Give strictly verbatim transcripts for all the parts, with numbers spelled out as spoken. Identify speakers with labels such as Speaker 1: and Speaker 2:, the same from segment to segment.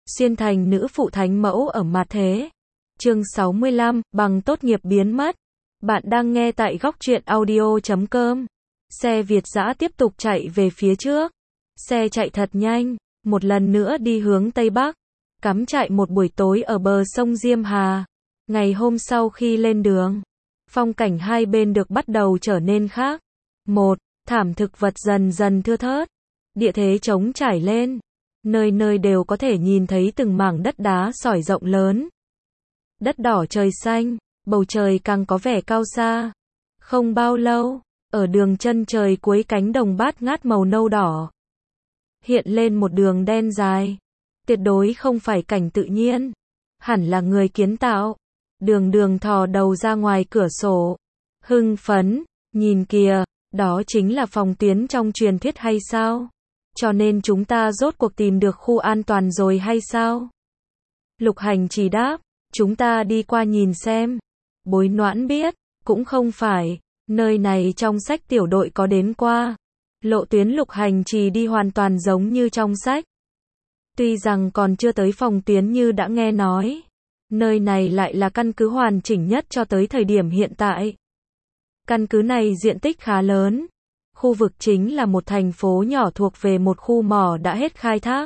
Speaker 1: Xuyên thành nữ phụ thánh mẫu ở mặt thế. Chương sáu mươi lăm, bằng tốt nghiệp biến mất. Bạn đang nghe tại góc truyện audio chấm com. Xe Việt dã tiếp tục chạy về phía trước. Xe chạy thật nhanh, một lần nữa đi hướng Tây Bắc. Cắm trại một buổi tối ở bờ sông Diêm Hà. Ngày hôm sau khi lên đường, phong cảnh hai bên được bắt đầu trở nên khác. Một, thảm thực vật dần dần thưa thớt. Địa thế trống trải lên. Nơi nơi đều có thể nhìn thấy từng mảng đất đá sỏi rộng lớn. Đất đỏ trời xanh, bầu trời càng có vẻ cao xa. Không bao lâu, ở đường chân trời cuối cánh đồng bát ngát màu nâu đỏ, hiện lên một đường đen dài. Tuyệt đối không phải cảnh tự nhiên, hẳn là người kiến tạo. Đường đường thò đầu ra ngoài cửa sổ, hưng phấn, nhìn kìa, đó chính là phòng tuyến trong truyền thuyết hay sao? Cho nên chúng ta rốt cuộc tìm được khu an toàn rồi hay sao? Lục Hành chỉ đáp, chúng ta đi qua nhìn xem. Bối Noãn biết, cũng không phải, nơi này trong sách tiểu đội có đến qua. Lộ tuyến Lục Hành chỉ đi hoàn toàn giống như trong sách. Tuy rằng còn chưa tới phòng tuyến như đã nghe nói, nơi này lại là căn cứ hoàn chỉnh nhất cho tới thời điểm hiện tại. Căn cứ này diện tích khá lớn. Khu vực chính là một thành phố nhỏ thuộc về một khu mỏ đã hết khai thác.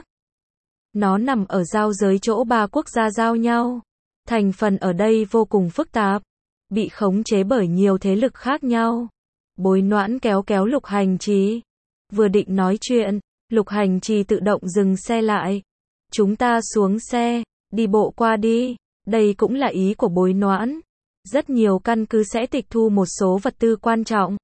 Speaker 1: Nó nằm ở giao giới chỗ ba quốc gia giao nhau. Thành phần ở đây vô cùng phức tạp, bị khống chế bởi nhiều thế lực khác nhau. Bối Noãn kéo kéo Lục Hành Trì. Vừa định nói chuyện, Lục Hành Trì tự động dừng xe lại. Chúng ta xuống xe, đi bộ qua đi. Đây cũng là ý của Bối Noãn. Rất nhiều căn cứ sẽ tịch thu một số vật tư quan trọng.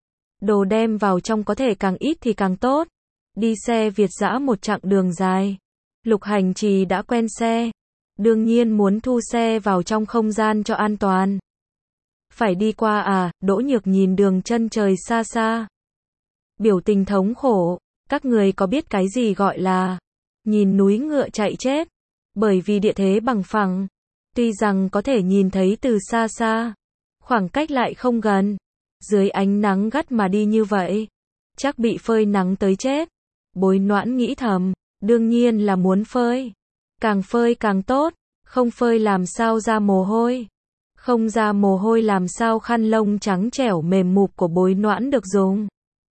Speaker 1: Đồ đem vào trong có thể càng ít thì càng tốt. Đi xe Việt dã một chặng đường dài. Lục Hành Trì đã quen xe. Đương nhiên muốn thu xe vào trong không gian cho an toàn. Phải đi qua à, Đỗ Nhược nhìn đường chân trời xa xa. Biểu tình thống khổ, các người có biết cái gì gọi là nhìn núi ngựa chạy chết? Bởi vì địa thế bằng phẳng, tuy rằng có thể nhìn thấy từ xa xa, khoảng cách lại không gần. Dưới ánh nắng gắt mà đi như vậy, chắc bị phơi nắng tới chết. Bối Noãn nghĩ thầm, đương nhiên là muốn phơi. Càng phơi càng tốt, không phơi làm sao ra mồ hôi. Không ra mồ hôi làm sao khăn lông trắng trẻo mềm mụp của Bối Noãn được dùng.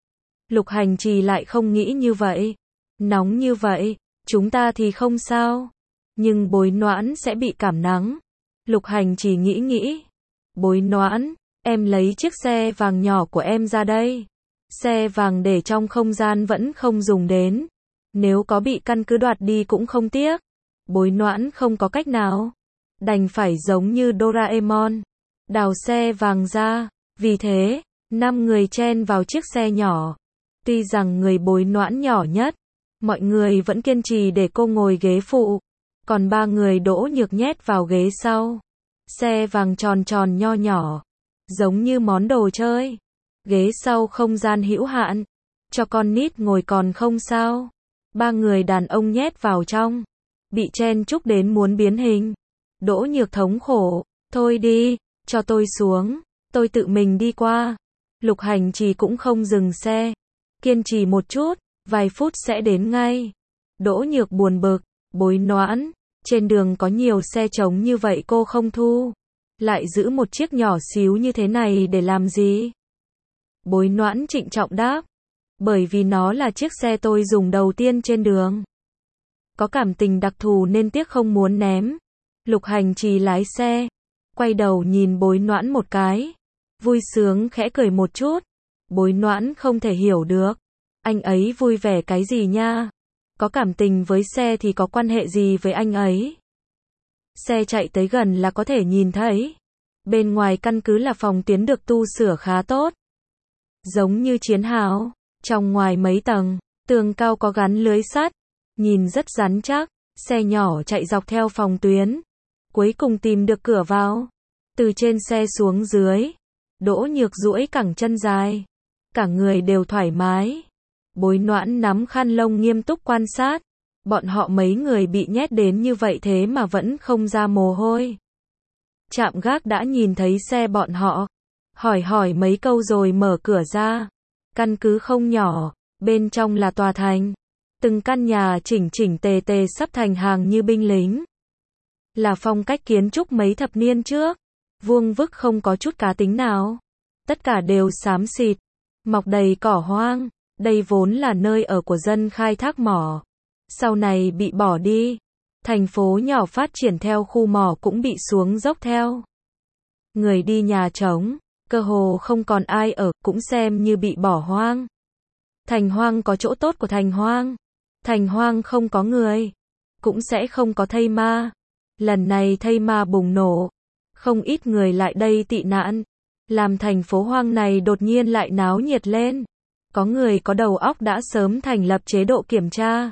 Speaker 1: Lục Hành Trì lại không nghĩ như vậy. Nóng như vậy, chúng ta thì không sao. Nhưng Bối Noãn sẽ bị cảm nắng. Lục Hành Trì nghĩ nghĩ. Bối Noãn, em lấy chiếc xe vàng nhỏ của em ra đây. Xe vàng để trong không gian vẫn không dùng đến. Nếu có bị căn cứ đoạt đi cũng không tiếc. Bối Noãn không có cách nào. Đành phải giống như Doraemon. Đào xe vàng ra. Vì thế, năm người chen vào chiếc xe nhỏ. Tuy rằng người Bối Noãn nhỏ nhất, mọi người vẫn kiên trì để cô ngồi ghế phụ. Còn ba người Đỗ Nhược nhét vào ghế sau. Xe vàng tròn tròn nho nhỏ, giống như món đồ chơi. Ghế sau không gian hữu hạn, cho con nít ngồi còn không sao. Ba người đàn ông nhét vào trong, bị chen chúc đến muốn biến hình. Đỗ Nhược thống khổ, thôi đi, cho tôi xuống, tôi tự mình đi qua. Lục Hành Trì cũng không dừng xe, kiên trì một chút, vài phút sẽ đến ngay. Đỗ Nhược buồn bực, Bối Noãn, trên đường có nhiều xe trống như vậy cô không thu, lại giữ một chiếc nhỏ xíu như thế này để làm gì? Bối Noãn trịnh trọng đáp, bởi vì nó là chiếc xe tôi dùng đầu tiên trên đường. Có cảm tình đặc thù nên tiếc không muốn ném. Lục Hành Trì lái xe, quay đầu nhìn Bối Noãn một cái, vui sướng khẽ cười một chút. Bối Noãn không thể hiểu được, anh ấy vui vẻ cái gì nha? Có cảm tình với xe thì có quan hệ gì với anh ấy? Xe chạy tới gần là có thể nhìn thấy. Bên ngoài căn cứ là phòng tuyến được tu sửa khá tốt. Giống như chiến hào, trong ngoài mấy tầng, tường cao có gắn lưới sắt, nhìn rất rắn chắc. Xe nhỏ chạy dọc theo phòng tuyến, cuối cùng tìm được cửa vào. Từ trên xe xuống dưới, Đỗ Nhược duỗi cẳng chân dài, cả người đều thoải mái. Bối Noãn nắm khăn lông nghiêm túc quan sát. Bọn họ mấy người bị nhét đến như vậy thế mà vẫn không ra mồ hôi. Trạm gác đã nhìn thấy xe bọn họ, hỏi hỏi mấy câu rồi mở cửa ra. Căn cứ không nhỏ, bên trong là tòa thành. Từng căn nhà chỉnh chỉnh tề tề sắp thành hàng như binh lính. Là phong cách kiến trúc mấy thập niên trước. Vuông vức không có chút cá tính nào. Tất cả đều xám xịt, mọc đầy cỏ hoang. Đây vốn là nơi ở của dân khai thác mỏ. Sau này bị bỏ đi. Thành phố nhỏ phát triển theo, khu mỏ cũng bị xuống dốc theo. Người đi nhà trống, cơ hồ không còn ai ở, cũng xem như bị bỏ hoang. Thành hoang có chỗ tốt của thành hoang. Thành hoang không có người, cũng sẽ không có thây ma. Lần này thây ma bùng nổ, không ít người lại đây tị nạn, làm thành phố hoang này đột nhiên lại náo nhiệt lên. Có người có đầu óc đã sớm thành lập chế độ kiểm tra,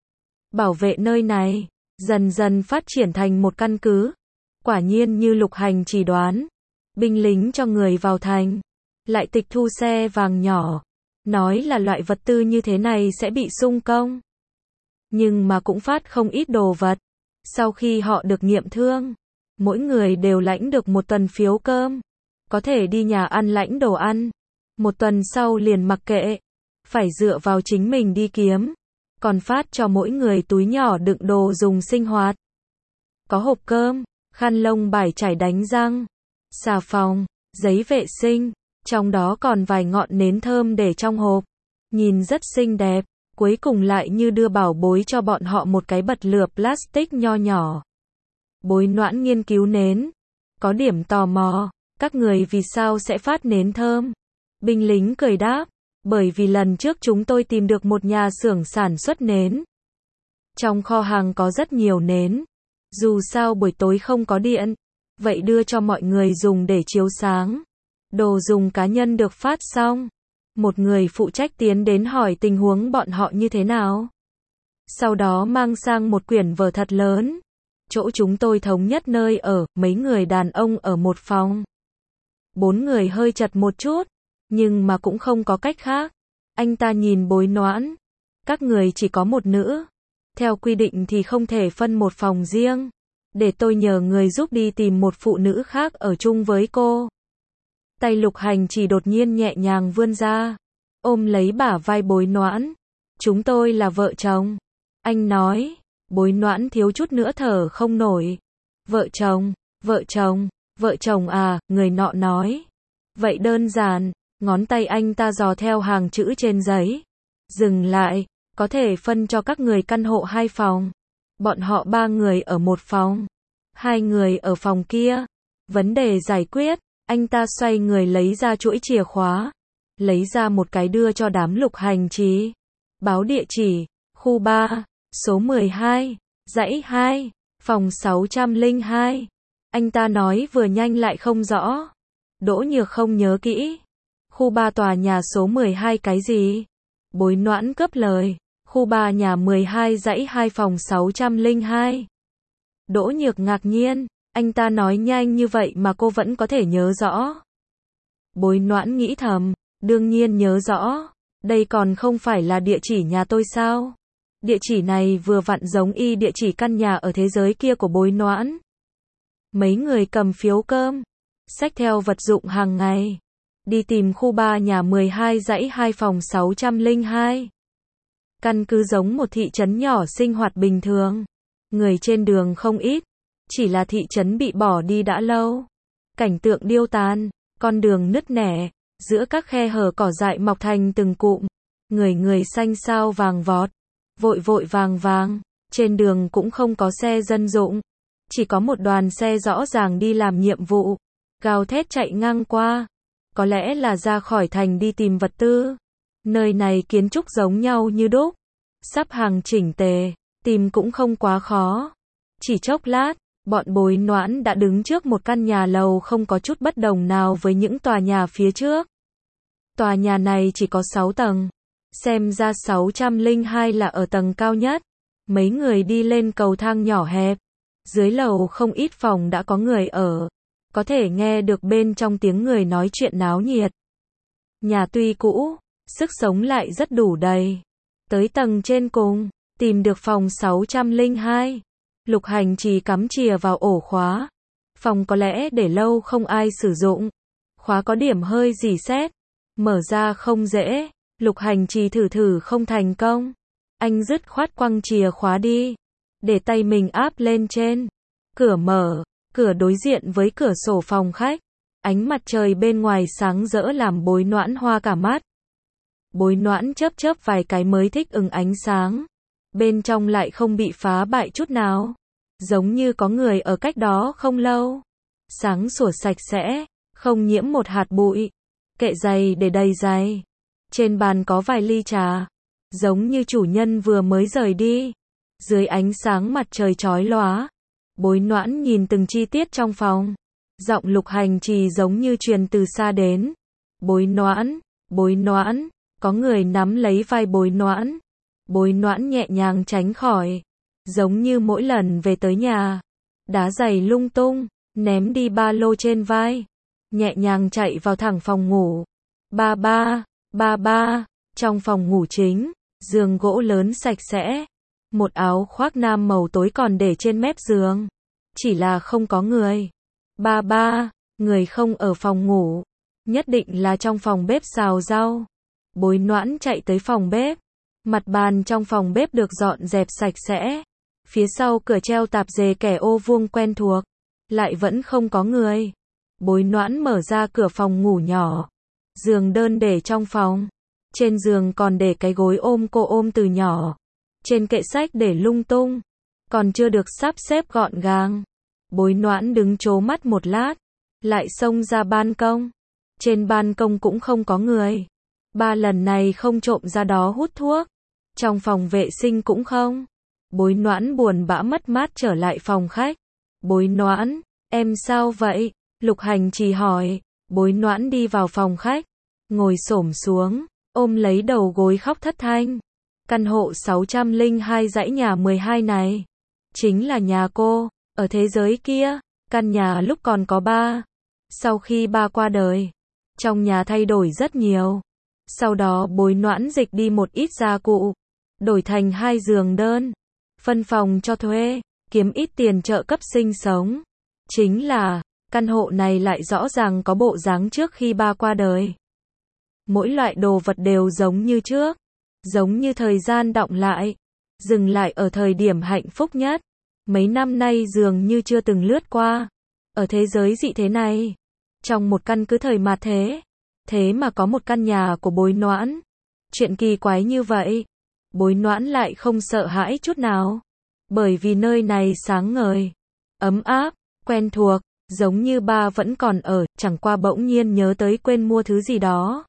Speaker 1: bảo vệ nơi này, dần dần phát triển thành một căn cứ. Quả nhiên như Lục Hành chỉ đoán, binh lính cho người vào thành, lại tịch thu xe vàng nhỏ, nói là loại vật tư như thế này sẽ bị xung công. Nhưng mà cũng phát không ít đồ vật. Sau khi họ được nghiệm thương, mỗi người đều lãnh được một tuần phiếu cơm, có thể đi nhà ăn lãnh đồ ăn. Một tuần sau liền mặc kệ, phải dựa vào chính mình đi kiếm. Còn phát cho mỗi người túi nhỏ đựng đồ dùng sinh hoạt. Có hộp cơm, khăn lông bài chải đánh răng, xà phòng, giấy vệ sinh, trong đó còn vài ngọn nến thơm để trong hộp. Nhìn rất xinh đẹp, cuối cùng lại như đưa bảo bối cho bọn họ một cái bật lửa plastic nho nhỏ. Bối Noãn nghiên cứu nến, có điểm tò mò, các người vì sao sẽ phát nến thơm? Binh lính cười đáp, bởi vì lần trước chúng tôi tìm được một nhà xưởng sản xuất nến. Trong kho hàng có rất nhiều nến, dù sao buổi tối không có điện, vậy đưa cho mọi người dùng để chiếu sáng. Đồ dùng cá nhân được phát xong, một người phụ trách tiến đến hỏi tình huống bọn họ như thế nào. Sau đó mang sang một quyển vở thật lớn. Chỗ chúng tôi thống nhất nơi ở, mấy người đàn ông ở một phòng. Bốn người hơi chật một chút, nhưng mà cũng không có cách khác. Anh ta nhìn Bối Noãn, các người chỉ có một nữ. Theo quy định thì không thể phân một phòng riêng. Để tôi nhờ người giúp đi tìm một phụ nữ khác ở chung với cô. Tay Lục Hành chỉ đột nhiên nhẹ nhàng vươn ra, ôm lấy bả vai Bối Noãn. Chúng tôi là vợ chồng. Anh nói. Bối Noãn thiếu chút nữa thở không nổi. Vợ chồng, vợ chồng, vợ chồng à, người nọ nói. Vậy đơn giản, ngón tay anh ta dò theo hàng chữ trên giấy. Dừng lại, có thể phân cho các người căn hộ hai phòng. Bọn họ ba người ở một phòng, hai người ở phòng kia. Vấn đề giải quyết, anh ta xoay người lấy ra chuỗi chìa khóa. Lấy ra một cái đưa cho đám Lục Hành Trí. Báo địa chỉ, khu ba, số mười hai, dãy hai, phòng sáu trăm lẻ hai. Anh ta nói vừa nhanh lại không rõ. Đỗ Nhược không nhớ kỹ. Khu ba tòa nhà số mười hai cái gì? Bối Noãn cướp lời. Khu ba nhà mười hai dãy hai phòng sáu trăm lẻ hai. Đỗ Nhược ngạc nhiên. Anh ta nói nhanh như vậy mà cô vẫn có thể nhớ rõ. Bối Noãn nghĩ thầm. Đương nhiên nhớ rõ. Đây còn không phải là địa chỉ nhà tôi sao? Địa chỉ này vừa vặn giống y địa chỉ căn nhà ở thế giới kia của Bối Noãn. Mấy người cầm phiếu cơm, xách theo vật dụng hàng ngày, đi tìm khu ba nhà mười hai dãy hai phòng sáu trăm lẻ hai. Căn cứ giống một thị trấn nhỏ sinh hoạt bình thường. Người trên đường không ít, chỉ là thị trấn bị bỏ đi đã lâu. Cảnh tượng điêu tàn, con đường nứt nẻ, giữa các khe hở cỏ dại mọc thành từng cụm. Người người xanh xao vàng vọt, vội vội vàng vàng. Trên đường cũng không có xe dân dụng, chỉ có một đoàn xe rõ ràng đi làm nhiệm vụ, gào thét chạy ngang qua. Có lẽ là ra khỏi thành đi tìm vật tư. Nơi này kiến trúc giống nhau như đúc, sắp hàng chỉnh tề, tìm cũng không quá khó. Chỉ chốc lát, bọn Bối Noãn đã đứng trước một căn nhà lầu không có chút bất đồng nào với những tòa nhà phía trước. Tòa nhà này chỉ có sáu tầng, xem ra sáu trăm lẻ hai là ở tầng cao nhất. Mấy người đi lên cầu thang nhỏ hẹp, dưới lầu không ít phòng đã có người ở, có thể nghe được bên trong tiếng người nói chuyện náo nhiệt. Nhà tuy cũ, sức sống lại rất đủ đầy. Tới tầng trên cùng, tìm được phòng sáu trăm lẻ hai. Lục Hành Trì cắm chìa vào ổ khóa. Phòng có lẽ để lâu không ai sử dụng. Khóa có điểm hơi rỉ sét, mở ra không dễ. Lục Hành Trì thử thử không thành công. Anh dứt khoát quăng chìa khóa đi, để tay mình áp lên trên. Cửa mở, cửa đối diện với cửa sổ phòng khách. Ánh mặt trời bên ngoài sáng rỡ làm Bối Noãn hoa cả mắt. Bối Noãn chớp chớp vài cái mới thích ứng ánh sáng. Bên trong lại không bị phá bại chút nào. Giống như có người ở cách đó không lâu. Sáng sủa sạch sẽ, không nhiễm một hạt bụi. Kệ giày để đầy giày. Trên bàn có vài ly trà. Giống như chủ nhân vừa mới rời đi. Dưới ánh sáng mặt trời chói lóa, Bối Noãn nhìn từng chi tiết trong phòng. Giọng Lục Hành Trì giống như truyền từ xa đến. Bối Noãn, Bối Noãn, có người nắm lấy vai Bối Noãn. Bối Noãn nhẹ nhàng tránh khỏi. Giống như mỗi lần về tới nhà, đá giày lung tung, ném đi ba lô trên vai. Nhẹ nhàng chạy vào thẳng phòng ngủ. Ba ba, ba ba, trong phòng ngủ chính, giường gỗ lớn sạch sẽ. Một áo khoác nam màu tối còn để trên mép giường. Chỉ là không có người. Ba ba, người không ở phòng ngủ. Nhất định là trong phòng bếp xào rau. Bối Noãn chạy tới phòng bếp. Mặt bàn trong phòng bếp được dọn dẹp sạch sẽ. Phía sau cửa treo tạp dề kẻ ô vuông quen thuộc. Lại vẫn không có người. Bối Noãn mở ra cửa phòng ngủ nhỏ. Giường đơn để trong phòng. Trên giường còn để cái gối ôm cô ôm từ nhỏ. Trên kệ sách để lung tung. Còn chưa được sắp xếp gọn gàng. Bối Noãn đứng trố mắt một lát. Lại xông ra ban công. Trên ban công cũng không có người. Ba lần này không trộm ra đó hút thuốc. Trong phòng vệ sinh cũng không. Bối Noãn buồn bã mất mát trở lại phòng khách. Bối Noãn, em sao vậy? Lục Hành Trì hỏi. Bối Noãn đi vào phòng khách. Ngồi xổm xuống, ôm lấy đầu gối khóc thất thanh. Căn hộ sáu trăm lẻ hai dãy nhà mười hai này. Chính là nhà cô, ở thế giới kia. Căn nhà lúc còn có ba. Sau khi ba qua đời, trong nhà thay đổi rất nhiều. Sau đó Bối Noãn dịch đi một ít gia cụ. Đổi thành hai giường đơn. Phân phòng cho thuê, kiếm ít tiền trợ cấp sinh sống. Chính là, căn hộ này lại rõ ràng có bộ dáng trước khi ba qua đời. Mỗi loại đồ vật đều giống như trước. Giống như thời gian đọng lại. Dừng lại ở thời điểm hạnh phúc nhất. Mấy năm nay dường như chưa từng lướt qua. Ở thế giới dị thế này. Trong một căn cứ thời mạt thế. Thế mà có một căn nhà của Bối Noãn. Chuyện kỳ quái như vậy. Bối Noãn lại không sợ hãi chút nào. Bởi vì nơi này sáng ngời. Ấm áp, quen thuộc. Giống như ba vẫn còn ở. Chẳng qua bỗng nhiên nhớ tới quên mua thứ gì đó.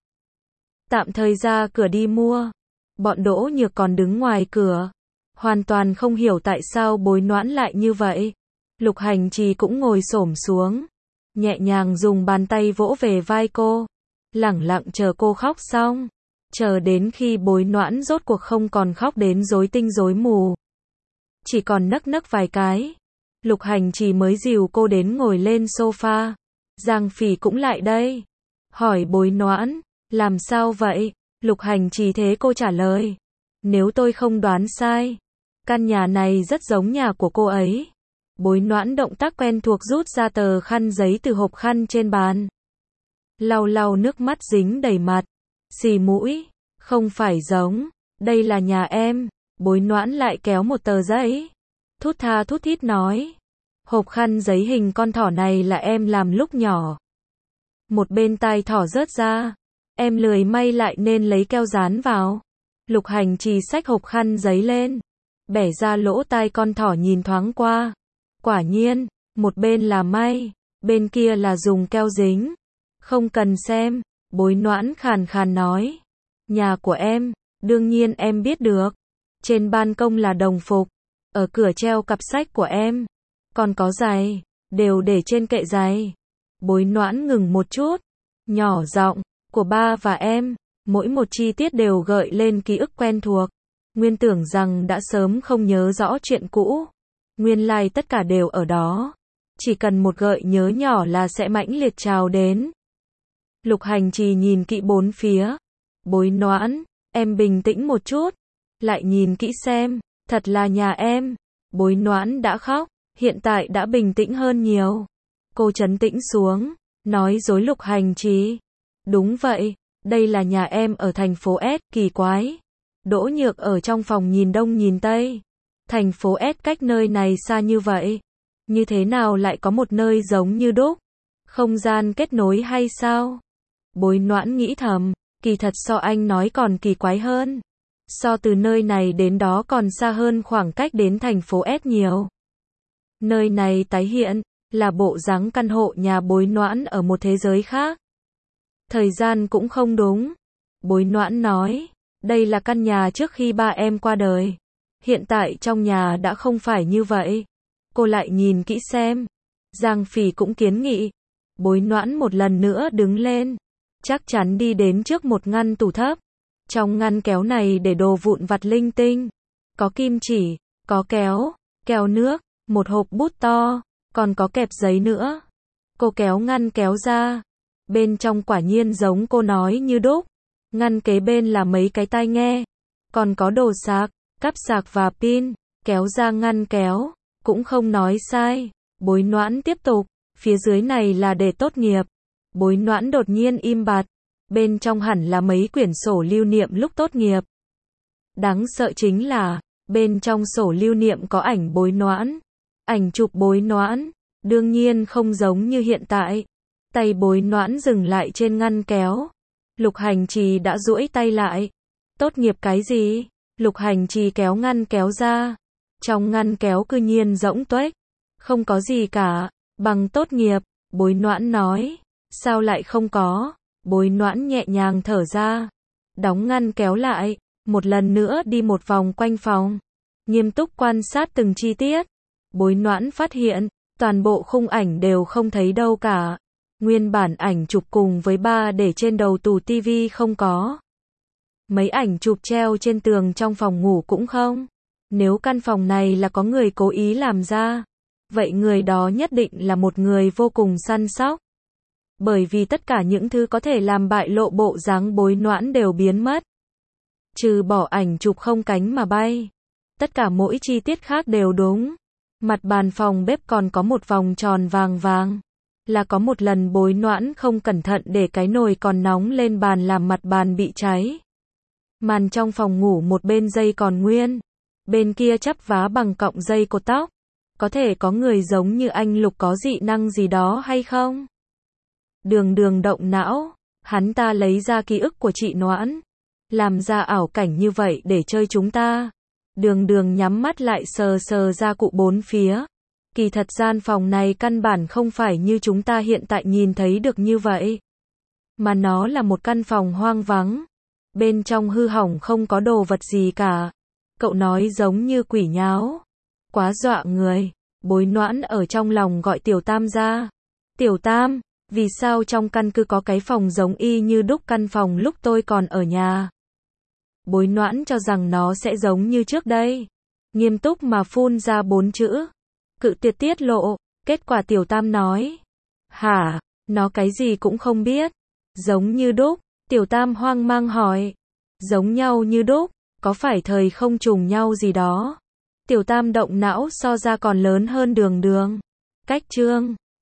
Speaker 1: Tạm thời ra cửa đi mua. Bọn Đỗ Nhược còn đứng ngoài cửa. Hoàn toàn không hiểu tại sao Bối Noãn lại như vậy. Lục Hành Trì cũng ngồi xổm xuống. Nhẹ nhàng dùng bàn tay vỗ về vai cô. Lẳng lặng chờ cô khóc xong. Chờ đến khi Bối Noãn rốt cuộc không còn khóc đến rối tinh rối mù. Chỉ còn nấc nấc vài cái. Lục Hành Trì mới dìu cô đến ngồi lên sofa. Giang Phỉ cũng lại đây. Hỏi Bối Noãn, làm sao vậy? Lục Hành Trì thế cô trả lời. Nếu tôi không đoán sai, căn nhà này rất giống nhà của cô ấy. Bối Noãn động tác quen thuộc rút ra tờ khăn giấy từ hộp khăn trên bàn. Lau lau nước mắt dính đầy mặt. Xì mũi. Không phải giống. Đây là nhà em. Bối Noãn lại kéo một tờ giấy. Thút tha thút thít nói. Hộp khăn giấy hình con thỏ này là em làm lúc nhỏ. Một bên tai thỏ rớt ra. Em lười may lại nên lấy keo dán vào. Lục Hành Trì xách hộp khăn giấy lên. Bẻ ra lỗ tai con thỏ nhìn thoáng qua. Quả nhiên, một bên là may, bên kia là dùng keo dính. Không cần xem, Bối Noãn khàn khàn nói. Nhà của em, đương nhiên em biết được. Trên ban công là đồng phục. Ở cửa treo cặp sách của em. Còn có giày, đều để trên kệ giày. Bối Noãn ngừng một chút. Nhỏ giọng, của ba và em. Mỗi một chi tiết đều gợi lên ký ức quen thuộc. Nguyên tưởng rằng đã sớm không nhớ rõ chuyện cũ. Nguyên lai like tất cả đều ở đó. Chỉ cần một gợi nhớ nhỏ là sẽ mãnh liệt trào đến. Lục Hành Trì nhìn kỹ bốn phía. Bối Noãn, em bình tĩnh một chút. Lại nhìn kỹ xem, thật là nhà em. Bối Noãn đã khóc, hiện tại đã bình tĩnh hơn nhiều. Cô trấn tĩnh xuống, nói dối Lục Hành Trì. Đúng vậy, đây là nhà em ở thành phố S, kỳ quái. Đỗ Nhược ở trong phòng nhìn đông nhìn tây. Thành phố S cách nơi này xa như vậy. Như thế nào lại có một nơi giống như đúc? Không gian kết nối hay sao? Bối Noãn nghĩ thầm, kỳ thật so anh nói còn kỳ quái hơn. So từ nơi này đến đó còn xa hơn khoảng cách đến thành phố S nhiều. Nơi này tái hiện, là bộ dáng căn hộ nhà Bối Noãn ở một thế giới khác. Thời gian cũng không đúng. Bối Noãn nói, đây là căn nhà trước khi ba em qua đời. Hiện tại trong nhà đã không phải như vậy. Cô lại nhìn kỹ xem. Giang Phỉ cũng kiến nghị. Bối Noãn một lần nữa đứng lên. Chắc chắn đi đến trước một ngăn tủ thấp. Trong ngăn kéo này để đồ vụn vặt linh tinh. Có kim chỉ, có kéo, keo nước, một hộp bút to, còn có kẹp giấy nữa. Cô kéo ngăn kéo ra. Bên trong quả nhiên giống cô nói như đúc. Ngăn kế bên là mấy cái tai nghe. Còn có đồ sạc, cáp sạc và pin. Kéo ra ngăn kéo. Cũng không nói sai. Bối Noãn tiếp tục. Phía dưới này là để tốt nghiệp. Bối Noãn đột nhiên im bặt. Bên trong hẳn là mấy quyển sổ lưu niệm lúc tốt nghiệp. Đáng sợ chính là, bên trong sổ lưu niệm có ảnh Bối Noãn. Ảnh chụp Bối Noãn. Đương nhiên không giống như hiện tại. Tay Bối Noãn dừng lại trên ngăn kéo. Lục Hành Trì đã duỗi tay lại. Tốt nghiệp cái gì? Lục Hành Trì kéo ngăn kéo ra. Trong ngăn kéo cư nhiên rỗng tuếch. Không có gì cả. Bằng tốt nghiệp. Bối Noãn nói. Sao lại không có? Bối Noãn nhẹ nhàng thở ra. Đóng ngăn kéo lại. Một lần nữa đi một vòng quanh phòng. Nghiêm túc quan sát từng chi tiết. Bối Noãn phát hiện. Toàn bộ khung ảnh đều không thấy đâu cả. Nguyên bản ảnh chụp cùng với ba để trên đầu tủ tivi không có. Mấy ảnh chụp treo trên tường trong phòng ngủ cũng không. Nếu căn phòng này là có người cố ý làm ra, vậy người đó nhất định là một người vô cùng săn sóc. Bởi vì tất cả những thứ có thể làm bại lộ bộ dáng Bối Noãn đều biến mất. Trừ bỏ ảnh chụp không cánh mà bay. Tất cả mỗi chi tiết khác đều đúng. Mặt bàn phòng bếp còn có một vòng tròn vàng vàng. Là có một lần Bối Noãn không cẩn thận để cái nồi còn nóng lên bàn làm mặt bàn bị cháy. Màn trong phòng ngủ một bên dây còn nguyên. Bên kia chắp vá bằng cọng dây cột tóc. Có thể có người giống như anh Lục có dị năng gì đó hay không? Đường Đường động não. Hắn ta lấy ra ký ức của chị Noãn. Làm ra ảo cảnh như vậy để chơi chúng ta. Đường Đường nhắm mắt lại sờ sờ ra cụ bốn phía. Kỳ thật gian phòng này căn bản không phải như chúng ta hiện tại nhìn thấy được như vậy. Mà nó là một căn phòng hoang vắng. Bên trong hư hỏng không có đồ vật gì cả. Cậu nói giống như quỷ nháo. Quá dọa người. Bối Noãn ở trong lòng gọi Tiểu Tam ra. Tiểu Tam, vì sao trong căn cứ có cái phòng giống y như đúc căn phòng lúc tôi còn ở nhà? Bối Noãn cho rằng nó sẽ giống như trước đây. Nghiêm túc mà phun ra bốn chữ. Cự tuyệt tiết lộ. Kết quả Tiểu Tam nói. Hả, nó cái gì cũng không biết. Giống như đúc. Tiểu Tam hoang mang hỏi. Giống nhau như đúc, có phải thời không trùng nhau gì đó? Tiểu Tam động não so ra còn lớn hơn Đường Đường. Cách chương